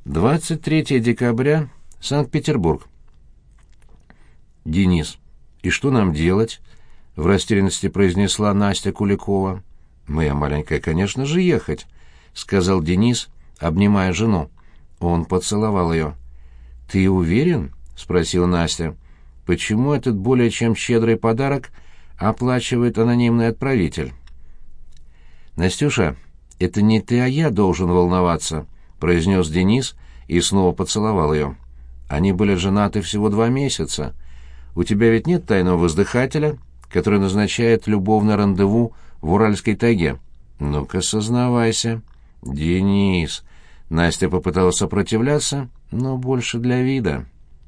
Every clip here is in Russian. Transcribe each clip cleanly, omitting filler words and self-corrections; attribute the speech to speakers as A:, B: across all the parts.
A: 23 декабря, Санкт-Петербург. «Денис, и что нам делать?» — в растерянности произнесла Настя Куликова. «Моя маленькая, конечно же, ехать», — сказал Денис, обнимая жену. Он поцеловал ее. «Ты уверен?» — спросила Настя. «Почему этот более чем щедрый подарок оплачивает анонимный отправитель?» «Настюша, это не ты, а я должен волноваться», — произнес Денис и снова поцеловал ее. «Они были женаты всего 2 месяца. У тебя ведь нет тайного воздыхателя, который назначает любовное рандеву в Уральской тайге? Ну-ка, сознавайся». «Денис...» Настя попыталась сопротивляться, но больше для вида.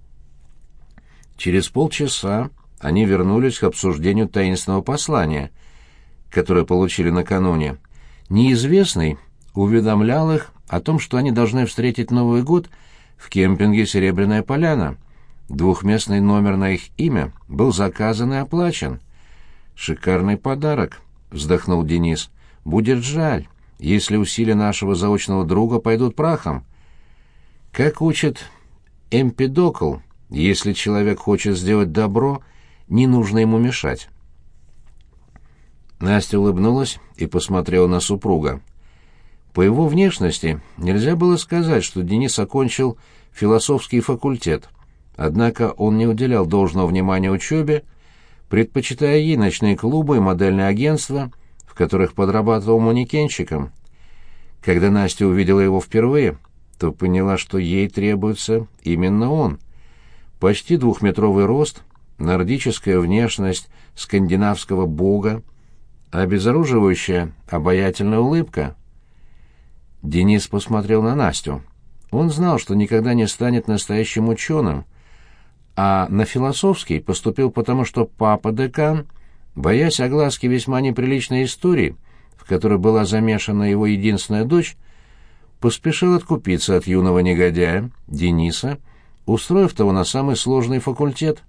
A: Через полчаса они вернулись к обсуждению таинственного послания, которое получили накануне. Неизвестный уведомлял их о том, что они должны встретить Новый год в кемпинге «Серебряная поляна». 2-местный номер на их имя был заказан и оплачен. «Шикарный подарок», — вздохнул Денис. «Будет жаль, если усилия нашего заочного друга пойдут прахом. Как учит Эмпидокл, если человек хочет сделать добро, не нужно ему мешать». Настя улыбнулась и посмотрела на супруга. По его внешности нельзя было сказать, что Денис окончил философский факультет, однако он не уделял должного внимания учебе, предпочитая ей ночные клубы и модельные агентства, в которых подрабатывал манекенщиком. Когда Настя увидела его впервые, то поняла, что ей требуется именно он. Почти 2-метровый рост, нордическая внешность скандинавского бога, обезоруживающая обаятельная улыбка. Денис посмотрел на Настю. Он знал, что никогда не станет настоящим ученым, а на философский поступил потому, что папа-декан, боясь огласки весьма неприличной истории, в которой была замешана его единственная дочь, поспешил откупиться от юного негодяя, Дениса, устроив того на самый сложный факультет.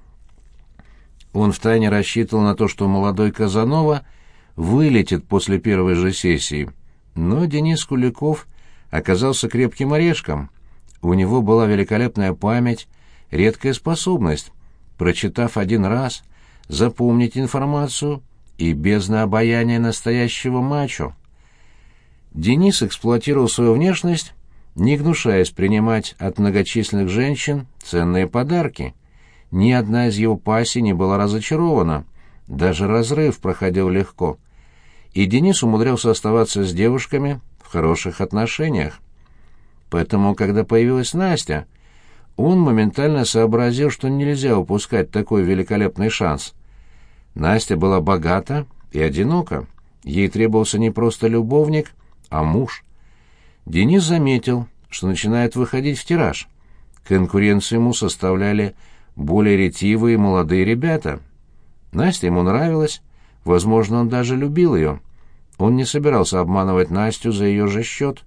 A: Он втайне рассчитывал на то, что молодой Казанова вылетит после первой же сессии, но Денис Куликов оказался крепким орешком. У него была великолепная память, редкая способность, прочитав 1 раз, запомнить информацию и бездна обаяния настоящего мачо. Денис эксплуатировал свою внешность, не гнушаясь принимать от многочисленных женщин ценные подарки. Ни одна из его пассий не была разочарована, даже разрыв проходил легко. И Денис умудрялся оставаться с девушками в хороших отношениях. Поэтому, когда появилась Настя, он моментально сообразил, что нельзя упускать такой великолепный шанс. Настя была богата и одинока. Ей требовался не просто любовник, а муж. Денис заметил, что начинает выходить в тираж. Конкуренцию ему составляли более ретивые молодые ребята. Настя ему нравилась, возможно, он даже любил ее. Он не собирался обманывать Настю за ее же счет.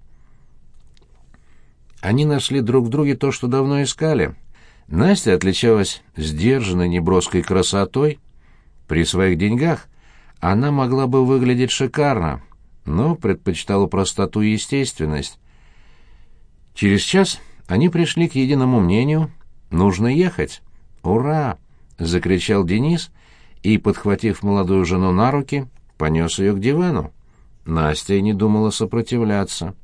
A: Они нашли друг в друге то, что давно искали. Настя отличалась сдержанной, неброской красотой. При своих деньгах она могла бы выглядеть шикарно, но предпочитала простоту и естественность. Через час они пришли к единому мнению: нужно ехать. «Ура!» — закричал Денис и, подхватив молодую жену на руки, понес ее к дивану. Настя и не думала сопротивляться.